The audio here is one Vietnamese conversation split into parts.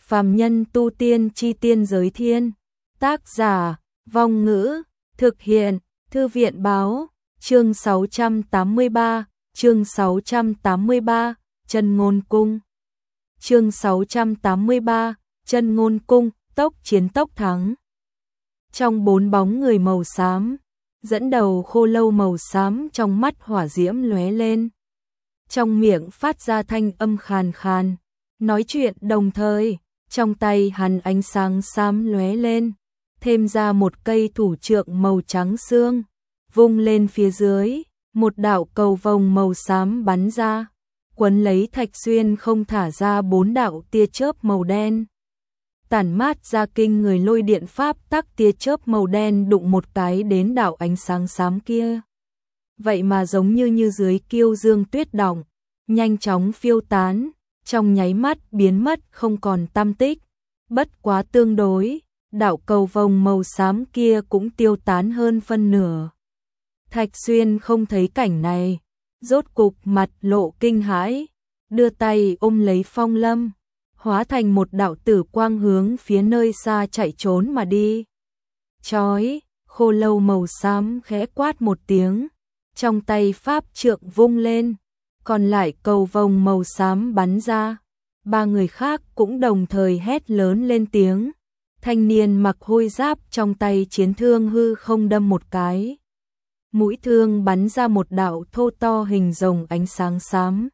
Phàm nhân tu tiên chi tiên giới thiên. Tác giả, Vong Ngữ, thực hiện, Thư viện Báo, chương 683, Chân Ngôn Cung. Chương 683, Chân Ngôn Cung, tốc chiến tốc thắng. Trong 4 bóng người màu xám, dẫn đầu khô lâu màu xám, trong mắt hỏa diễm lóe lên. Trong miệng phát ra thanh âm khàn khàn, nói chuyện đồng thời, trong tay hắn ánh sáng xám lóe lên, thêm ra một cây thủ trượng màu trắng xương, vung lên phía dưới, một đạo cầu vồng màu xám bắn ra, quấn lấy Thạch Xuyên không, thả ra 4 đạo tia chớp màu đen. Tản mát ra kinh người lôi điện pháp tắc, tia chớp màu đen đụng một cái đến đạo ánh sáng xám kia. Vậy mà giống như dưới kiêu dương tuyết động, nhanh chóng phiêu tán, trong nháy mắt biến mất không còn tăm tích. Bất quá tương đối, đạo cầu vồng màu xám kia cũng tiêu tán hơn phân nửa. Thạch Xuyên không thấy cảnh này, rốt cục mặt lộ kinh hãi, đưa tay ôm lấy Phong Lâm, hóa thành một đạo tử quang hướng phía nơi xa chạy trốn mà đi. Chói, khô lâu màu xám khẽ quát một tiếng, trong tay pháp trượng vung lên, còn lại cầu vồng màu xám bắn ra. 3 người khác cũng đồng thời hét lớn lên tiếng. Thanh niên mặc hôi giáp trong tay chiến thương hư không đâm một cái. Mũi thương bắn ra một đạo thô to hình rồng ánh sáng xám.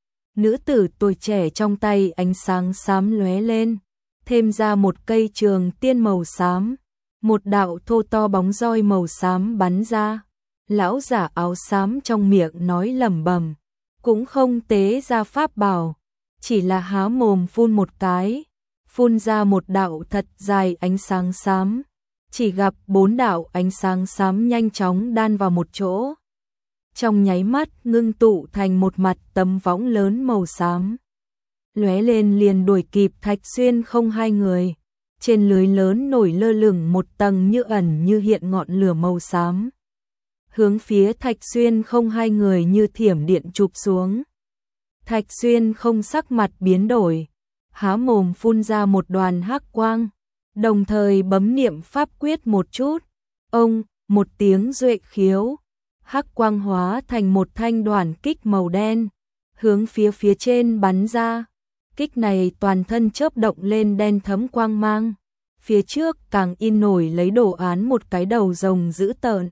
Nữ tử tuổi trẻ trong tay ánh sáng xám lóe lên, thêm ra một cây trường tiên màu xám, một đạo thô to bóng roi màu xám bắn ra. Lão giả áo xám trong miệng nói lẩm bẩm, cũng không tế ra pháp bảo, chỉ là há mồm phun một cái, phun ra một đạo thật dài ánh sáng xám, chỉ gặp 4 đạo ánh sáng xám nhanh chóng đan vào một chỗ. Trong nháy mắt ngưng tụ thành một mặt tấm võng lớn màu xám. Lóe lên liền đuổi kịp Thạch Xuyên không 2 người. Trên lưới lớn nổi lơ lửng một tầng như ẩn như hiện ngọn lửa màu xám. Hướng phía Thạch Xuyên không 2 người như thiểm điện chụp xuống. Thạch Xuyên không sắc mặt biến đổi, há mồm phun ra một đoàn hắc quang, đồng thời bấm niệm pháp quyết một chút. Ông, một tiếng duệ khiếu, hắc quang hóa thành một thanh đoản kích màu đen, hướng phía trên bắn ra. Kích này toàn thân chớp động lên đen thấm quang mang, phía trước càng in nổi lấy đồ án một cái đầu rồng dữ tợn,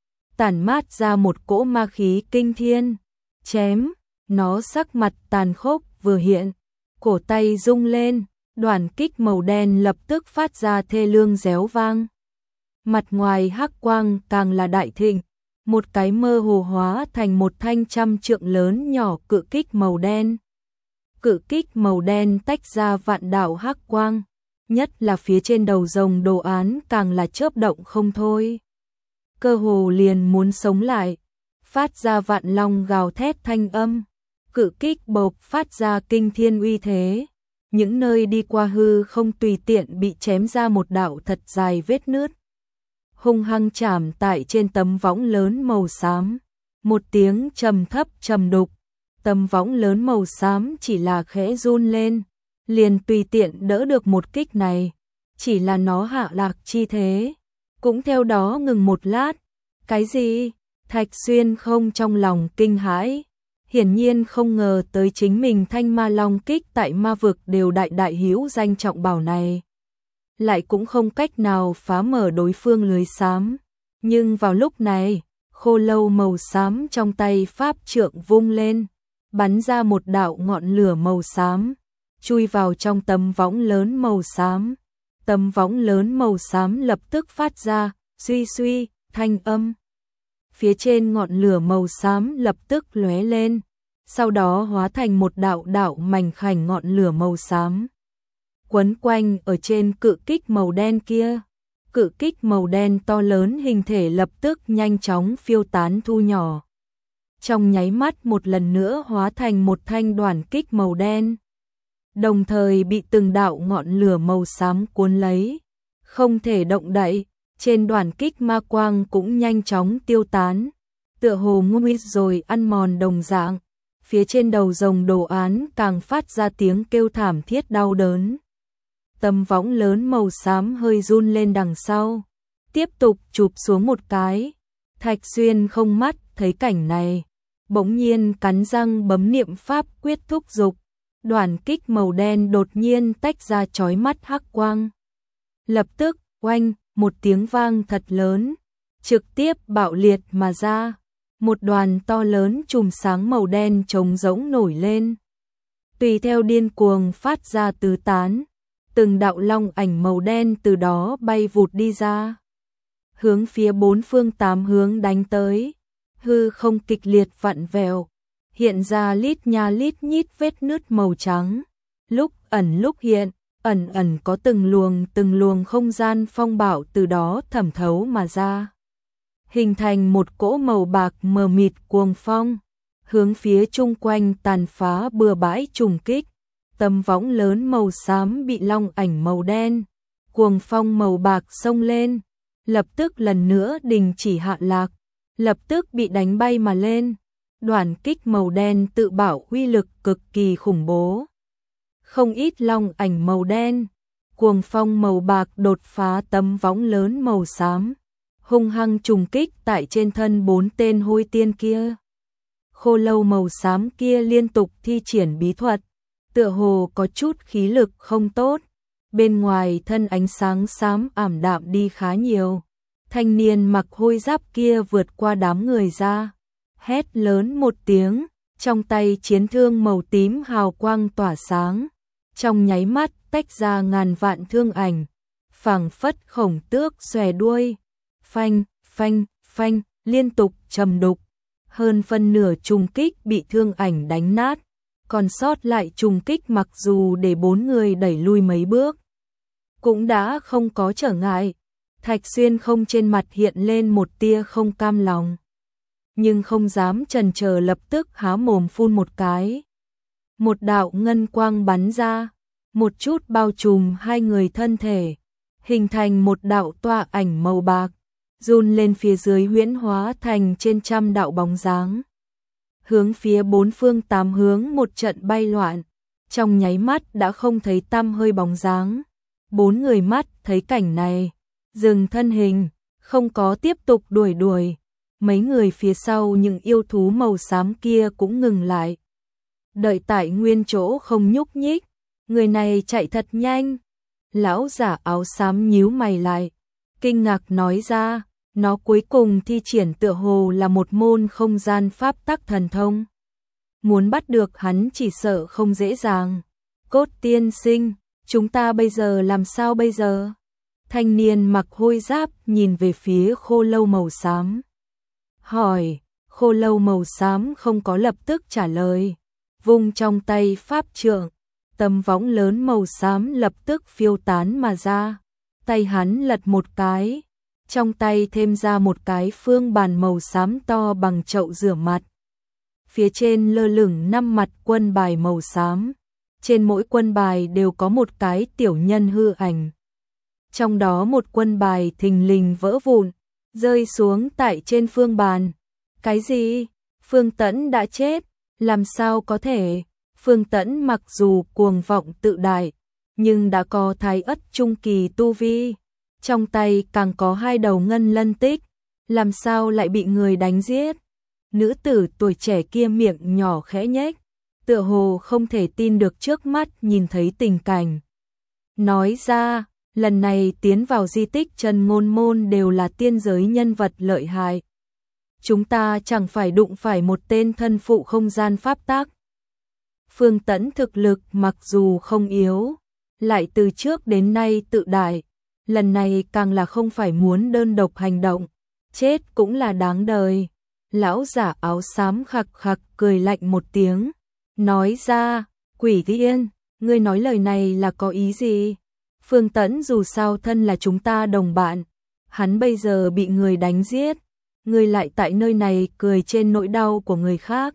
tản mát ra một cỗ ma khí kinh thiên. Chém, nó sắc mặt tàn khốc vừa hiện, cổ tay rung lên, đoản kích màu đen lập tức phát ra thê lương réo vang. Mặt ngoài hắc quang càng là đại thịnh, một cái mơ hồ hóa thành một thanh 100 trượng lớn nhỏ cự kích màu đen. Cự kích màu đen tách ra vạn đạo hắc quang, nhất là phía trên đầu rồng đồ án càng là chớp động không thôi. Cơ hồ liền muốn sống lại, phát ra vạn long gào thét thanh âm. Cự kích bộc phát ra kinh thiên uy thế, những nơi đi qua hư không tùy tiện bị chém ra một đạo thật dài vết nứt. Hung hăng chạm tại trên tấm võng lớn màu xám, một tiếng trầm thấp trầm đục, tấm võng lớn màu xám chỉ là khẽ run lên, liền tùy tiện đỡ được một kích này, chỉ là nó hạ lạc chi thế, cũng theo đó ngừng một lát. Cái gì? Thạch Xuyên không trong lòng kinh hãi. Hiển nhiên không ngờ tới chính mình thanh ma long kích tại ma vực đều đại hữu danh trọng bảo này, lại cũng không cách nào phá mở đối phương lưới xám. Nhưng vào lúc này, khô lâu màu xám trong tay pháp trượng vung lên, bắn ra một đạo ngọn lửa màu xám, chui vào trong tấm võng lớn màu xám. Tấm võng lớn màu xám lập tức phát ra suy suy thanh âm. Phía trên ngọn lửa màu xám lập tức lóe lên, sau đó hóa thành một đạo mảnh khảnh ngọn lửa màu xám, quấn quanh ở trên cự kích màu đen kia. Cự kích màu đen to lớn hình thể lập tức nhanh chóng phiêu tán thu nhỏ, trong nháy mắt một lần nữa hóa thành một thanh đoản kích màu đen, đồng thời bị từng đạo ngọn lửa màu xám cuốn lấy, không thể động đậy. Trên đoản kích ma quang cũng nhanh chóng tiêu tán, tựa hồ nguy rồi ăn mòn đồng dạng. Phía trên đầu rồng đồ án càng phát ra tiếng kêu thảm thiết đau đớn. tấm võng lớn màu xám hơi run lên đằng sau, tiếp tục chụp xuống một cái. Thạch Xuyên không mắt thấy cảnh này, bỗng nhiên cắn răng bấm niệm pháp quyết thúc giục, đoàn kích màu đen đột nhiên tách ra chói mắt hắc quang. Lập tức, oanh, một tiếng vang thật lớn, trực tiếp bạo liệt mà ra, một đoàn to lớn chùm sáng màu đen trống rỗng nổi lên. Tùy theo điên cuồng phát ra tứ tán, từng đạo long ảnh màu đen từ đó bay vụt đi ra, hướng phía bốn phương tám hướng đánh tới. Hư không kịch liệt vặn vẹo, hiện ra lít nha lít nhít vết nứt màu trắng, lúc ẩn lúc hiện, ẩn ẩn có từng luồng không gian phong bạo từ đó thẩm thấu mà ra, hình thành một cỗ màu bạc mờ mịt cuồng phong, hướng phía chung quanh tàn phá bừa bãi trùng kích. Tấm võng lớn màu xám bị long ảnh màu đen, cuồng phong màu bạc xông lên, lập tức lần nữa đình chỉ hạ lạc, lập tức bị đánh bay mà lên. Đoàn kích màu đen tự bảo uy lực cực kỳ khủng bố. Không ít long ảnh màu đen, cuồng phong màu bạc đột phá tấm võng lớn màu xám, hung hăng trùng kích tại trên thân bốn tên hôi tiên kia. Khô lâu màu xám kia liên tục thi triển bí thuật, tựa hồ có chút khí lực không tốt, bên ngoài thân ánh sáng xám ảm đạm đi khá nhiều. Thanh niên mặc hôi giáp kia vượt qua đám người ra, hét lớn một tiếng, trong tay chiến thương màu tím hào quang tỏa sáng, trong nháy mắt tách ra ngàn vạn thương ảnh, phảng phất khổng tước xòe đuôi, phanh, phanh, phanh, liên tục trầm đục, hơn phân nửa trùng kích bị thương ảnh đánh nát, còn sót lại trùng kích mặc dù để bốn người đẩy lui mấy bước, cũng đã không có trở ngại. Thạch Xuyên không trên mặt hiện lên một tia không cam lòng, nhưng không dám chần chờ lập tức há mồm phun một cái. Một đạo ngân quang bắn ra, một chút bao trùm hai người thân thể, hình thành một đạo tọa ảnh màu bạc, run lên phía dưới huyễn hóa thành trên trăm đạo bóng dáng. Hướng phía bốn phương tám hướng một trận bay loạn, trong nháy mắt đã không thấy tăm hơi bóng dáng. Bốn người mắt thấy cảnh này, dừng thân hình, không có tiếp tục đuổi. Mấy người phía sau những yêu thú màu xám kia cũng ngừng lại, đợi tại nguyên chỗ không nhúc nhích. Người này chạy thật nhanh. Lão giả áo xám nhíu mày lại, kinh ngạc nói ra, nó cuối cùng thi triển tựa hồ là một môn không gian pháp tắc thần thông. Muốn bắt được hắn chỉ sợ không dễ dàng. Cốt tiên sinh, chúng ta bây giờ làm sao bây giờ? Thanh niên mặc hôi giáp nhìn về phía khô lâu màu xám, hỏi. Khô lâu màu xám không có lập tức trả lời, vung trong tay pháp trượng, tấm võng lớn màu xám lập tức phiêu tán mà ra. Tay hắn lật một cái, trong tay thêm ra một cái phương bàn màu xám to bằng chậu rửa mặt. Phía trên lơ lửng 5 mặt quân bài màu xám, trên mỗi quân bài đều có một cái tiểu nhân hư ảnh. Trong đó một quân bài thình lình vỡ vụn, rơi xuống tại trên phương bàn. Cái gì? Phương Tẫn đã chết? Làm sao có thể? Phương Tẫn mặc dù cuồng vọng tự đại, nhưng đã có thái ất trung kỳ tu vi, trong tay càng có 2 đầu ngân lân tích, làm sao lại bị người đánh giết? Nữ tử tuổi trẻ kia miệng nhỏ khẽ nhếch, tựa hồ không thể tin được trước mắt nhìn thấy tình cảnh. Nói ra, lần này tiến vào di tích Trần Ngôn Môn đều là tiên giới nhân vật lợi hại. Chúng ta chẳng phải đụng phải một tên thân phụ không gian pháp tắc. Phương Tẫn thực lực mặc dù không yếu, lại từ trước đến nay tự đại, lần này càng là không phải muốn đơn độc hành động, chết cũng là đáng đời. Lão giả áo xám khặc khặc cười lạnh một tiếng, nói ra, Quỷ Tiên, ngươi nói lời này là có ý gì? Phương Tẫn dù sao thân là chúng ta đồng bạn, hắn bây giờ bị người đánh giết, ngươi lại tại nơi này cười trên nỗi đau của người khác.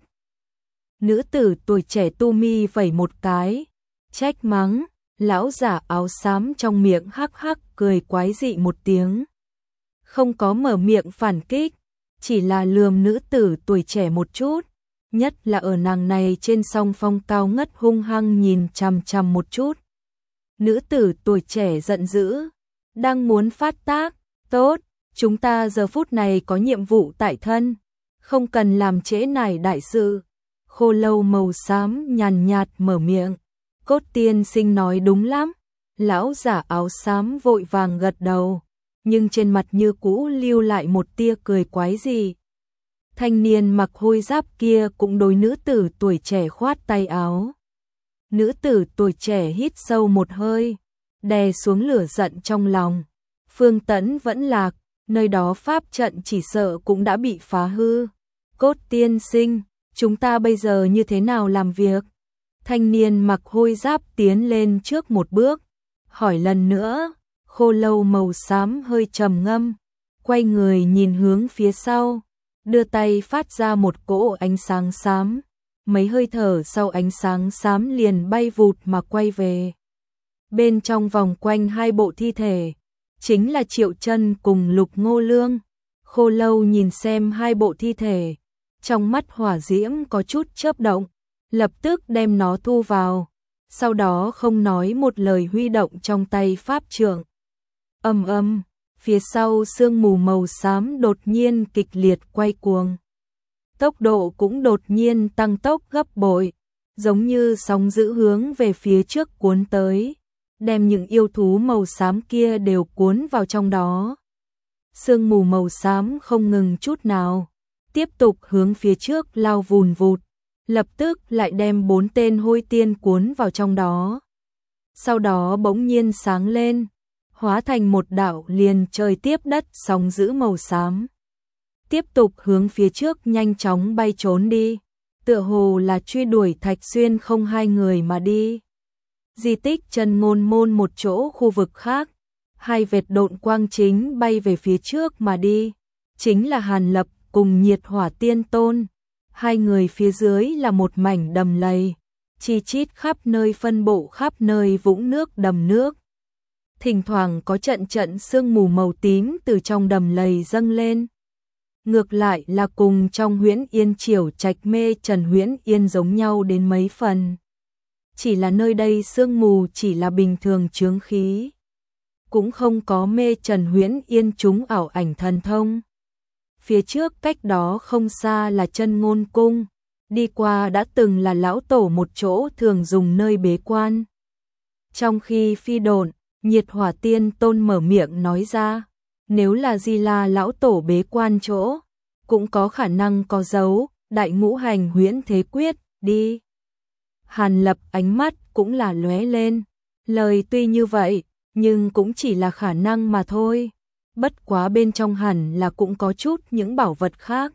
Nữ tử tuổi trẻ tu mi vẩy một cái, trách mắng. Lão giả áo xám trong miệng hắc hắc cười quái dị một tiếng, không có mở miệng phản kích, chỉ là lườm nữ tử tuổi trẻ một chút, nhất là ở nàng này trên song phong cao ngất hung hăng nhìn chằm chằm một chút. Nữ tử tuổi trẻ giận dữ, đang muốn phát tác, tốt, chúng ta giờ phút này có nhiệm vụ tại thân, không cần làm trễ nải đại sự. Khô lâu màu xám nhàn nhạt mở miệng, Cốt tiên sinh nói đúng lắm. Lão giả áo xám vội vàng gật đầu, nhưng trên mặt như cũ lưu lại một tia cười quái dị. Thanh niên mặc hôi giáp kia cũng đối nữ tử tuổi trẻ khoát tay áo. Nữ tử tuổi trẻ hít sâu một hơi, đè xuống lửa giận trong lòng. Phương Tẫn vẫn lạc, nơi đó pháp trận chỉ sợ cũng đã bị phá hư. Cốt tiên sinh, chúng ta bây giờ như thế nào làm việc? Thanh niên mặc hôi giáp tiến lên trước một bước, hỏi lần nữa. Khô lâu màu xám hơi trầm ngâm, quay người nhìn hướng phía sau, đưa tay phát ra một cỗ ánh sáng xám. Mấy hơi thở sau ánh sáng xám liền bay vụt mà quay về. Bên trong vòng quanh hai bộ thi thể, chính là Triệu Chân cùng Lục Ngô Lương. Khô lâu nhìn xem hai bộ thi thể, trong mắt hỏa diễm có chút chớp động, lập tức đem nó thu vào, sau đó không nói một lời huy động trong tay pháp trượng. Ầm ầm, phía sau sương mù màu xám đột nhiên kịch liệt quay cuồng. Tốc độ cũng đột nhiên tăng tốc gấp bội, giống như sóng dữ hướng về phía trước cuốn tới, đem những yêu thú màu xám kia đều cuốn vào trong đó. Sương mù màu xám không ngừng chút nào, tiếp tục hướng phía trước lao vùn vụt, lập tức lại đem 4 tên hôi tiên cuốn vào trong đó. Sau đó bỗng nhiên sáng lên, hóa thành một đạo liền trời tiếp đất sóng dữ màu xám. Tiếp tục hướng phía trước nhanh chóng bay trốn đi, tựa hồ là truy đuổi Thạch Xuyên không hai người mà đi. Di tích Chân Ngôn Môn một chỗ khu vực khác, hai vệt độn quang chính bay về phía trước mà đi, chính là Hàn Lập cùng Nhiệt Hỏa Tiên Tôn. Hai người phía dưới là một mảnh đầm lầy, chi chít khắp nơi phân bộ khắp nơi vũng nước đầm nước. Thỉnh thoảng có trận trận sương mù màu tím từ trong đầm lầy dâng lên. Ngược lại là cùng trong Huyễn Yên Triều Trạch Mê Trần Huyễn Yên giống nhau đến mấy phần. Chỉ là nơi đây sương mù chỉ là bình thường chướng khí, cũng không có Mê Trần Huyễn Yên chúng ảo ảnh thần thông. Phía trước cách đó không xa là Chân Ngôn Cung, đi qua đã từng là lão tổ một chỗ thường dùng nơi bế quan. Trong khi phi độn, Nhiệt Hỏa Tiên Tôn mở miệng nói ra, nếu là Di La lão tổ bế quan chỗ, cũng có khả năng có dấu Đại Ngũ Hành Huyễn Thế Quyết, đi. Hàn Lập ánh mắt cũng là lóe lên, lời tuy như vậy, nhưng cũng chỉ là khả năng mà thôi. Bất quá bên trong hẳn là cũng có chút những bảo vật khác.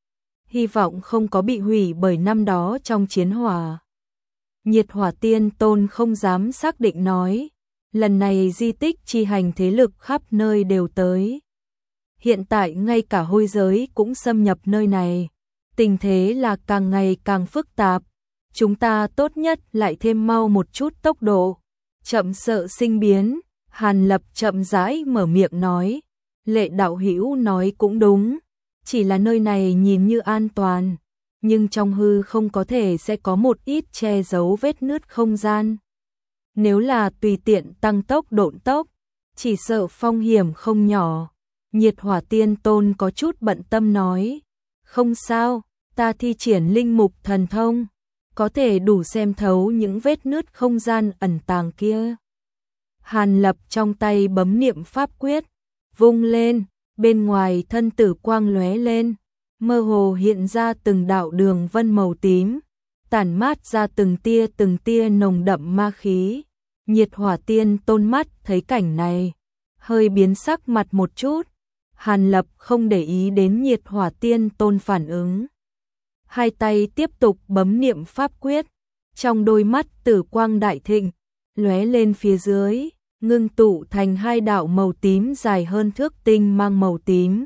Hy vọng không có bị hủy bởi năm đó trong chiến hỏa. Nhiệt Hỏa Tiên Tôn không dám xác định nói, lần này di tích chi hành thế lực khắp nơi đều tới. Hiện tại ngay cả hôi giới cũng xâm nhập nơi này, tình thế là càng ngày càng phức tạp. Chúng ta tốt nhất lại thêm mau một chút tốc độ, chậm sợ sinh biến. Hàn Lập chậm rãi mở miệng nói, Lệ đạo hữu nói cũng đúng, chỉ là nơi này nhìn như an toàn, nhưng trong hư không có thể sẽ có một ít che giấu vết nứt không gian. Nếu là tùy tiện tăng tốc độn tốc, chỉ sợ phong hiểm không nhỏ. Nhiệt Hỏa Tiên Tôn có chút bận tâm nói, không sao, ta thi triển linh mục thần thông, có thể đủ xem thấu những vết nứt không gian ẩn tàng kia. Hàn Lập trong tay bấm niệm pháp quyết, vung lên, bên ngoài thân tử quang lóe lên, mơ hồ hiện ra từng đạo đường vân màu tím, tản mát ra từng tia nồng đậm ma khí. Nhiệt Hỏa Tiên Tôn mắt thấy cảnh này, hơi biến sắc mặt một chút. Hàn Lập không để ý đến Nhiệt Hỏa Tiên Tôn phản ứng, hai tay tiếp tục bấm niệm pháp quyết, trong đôi mắt tử quang đại thịnh, lóe lên phía dưới, ngưng tụ thành hai đạo màu tím dài hơn thước tinh mang màu tím.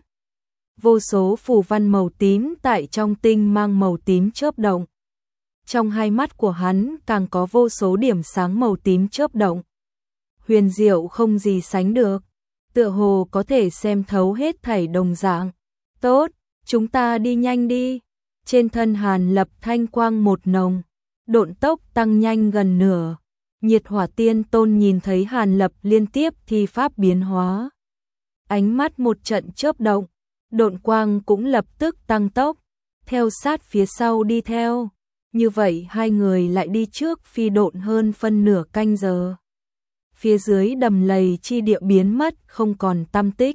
Vô số phù văn màu tím tại trong tinh mang màu tím chớp động. Trong hai mắt của hắn càng có vô số điểm sáng màu tím chớp động. Huyền diệu không gì sánh được, tựa hồ có thể xem thấu hết thảy đồng dạng. Tốt, chúng ta đi nhanh đi. Trên thân Hàn Lập thanh quang một nồng, độn tốc tăng nhanh gần nửa. Nhiệt Hỏa Tiên Tôn nhìn thấy Hàn Lập liên tiếp thi pháp biến hóa. Ánh mắt một trận chớp động, độn quang cũng lập tức tăng tốc, theo sát phía sau đi theo. Như vậy hai người lại đi trước phi độn hơn phân nửa canh giờ. Phía dưới đầm lầy chi địa biến mất không còn tăm tích.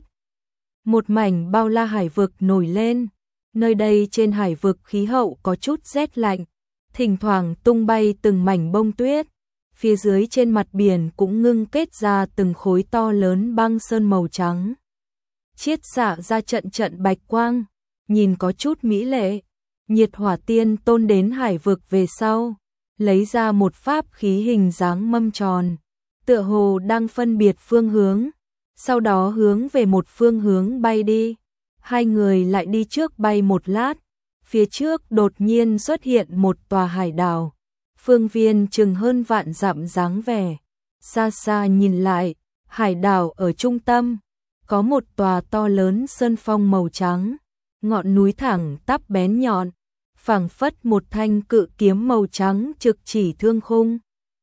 Một mảnh bao la hải vực nổi lên. Nơi đây trên hải vực khí hậu có chút rét lạnh, thỉnh thoảng tung bay từng mảnh bông tuyết. Phía dưới trên mặt biển cũng ngưng kết ra từng khối to lớn băng sơn màu trắng. Chiết xạ ra trận trận bạch quang, nhìn có chút mỹ lệ. Nhiệt Hỏa Tiên Tôn đến hải vực về sau, lấy ra một pháp khí hình dáng mâm tròn, tựa hồ đang phân biệt phương hướng, sau đó hướng về một phương hướng bay đi. Hai người lại đi trước bay một lát, phía trước đột nhiên xuất hiện một tòa hải đảo, phương viên chừng hơn vạn dặm dáng vẻ. Xa xa nhìn lại, hải đảo ở trung tâm, có một tòa to lớn sơn phong màu trắng, ngọn núi thẳng tắp bén nhọn, phảng phất một thanh cự kiếm màu trắng trực chỉ thương khung.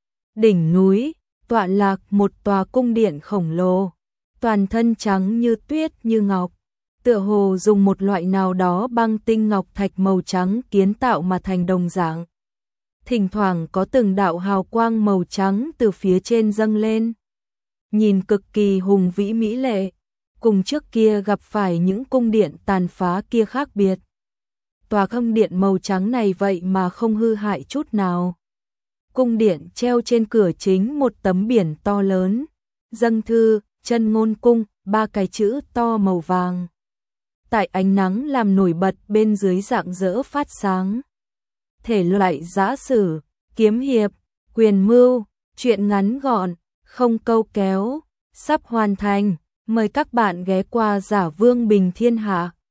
Đỉnh núi, tọa lạc một tòa cung điện khổng lồ, toàn thân trắng như tuyết như ngọc, tựa hồ dùng một loại nào đó băng tinh ngọc thạch màu trắng kiến tạo mà thành đồng dạng. Thỉnh thoảng có từng đạo hào quang màu trắng từ phía trên dâng lên, nhìn cực kỳ hùng vĩ mỹ lệ, cùng trước kia gặp phải những cung điện tàn phá kia khác biệt. Tòa cung điện màu trắng này vậy mà không hư hại chút nào. Cung điện treo trên cửa chính một tấm biển to lớn, dâng thư, Chân Ngôn Cung, 3 cái chữ to màu vàng. Tại ánh nắng làm nổi bật bên dưới rạng rỡ phát sáng. Thể loại giã sử, kiếm hiệp, quyền mưu, truyện ngắn gọn, không câu kéo, sắp hoàn thành. Mời các bạn ghé qua Giả Vương Bình Thiên Hạ.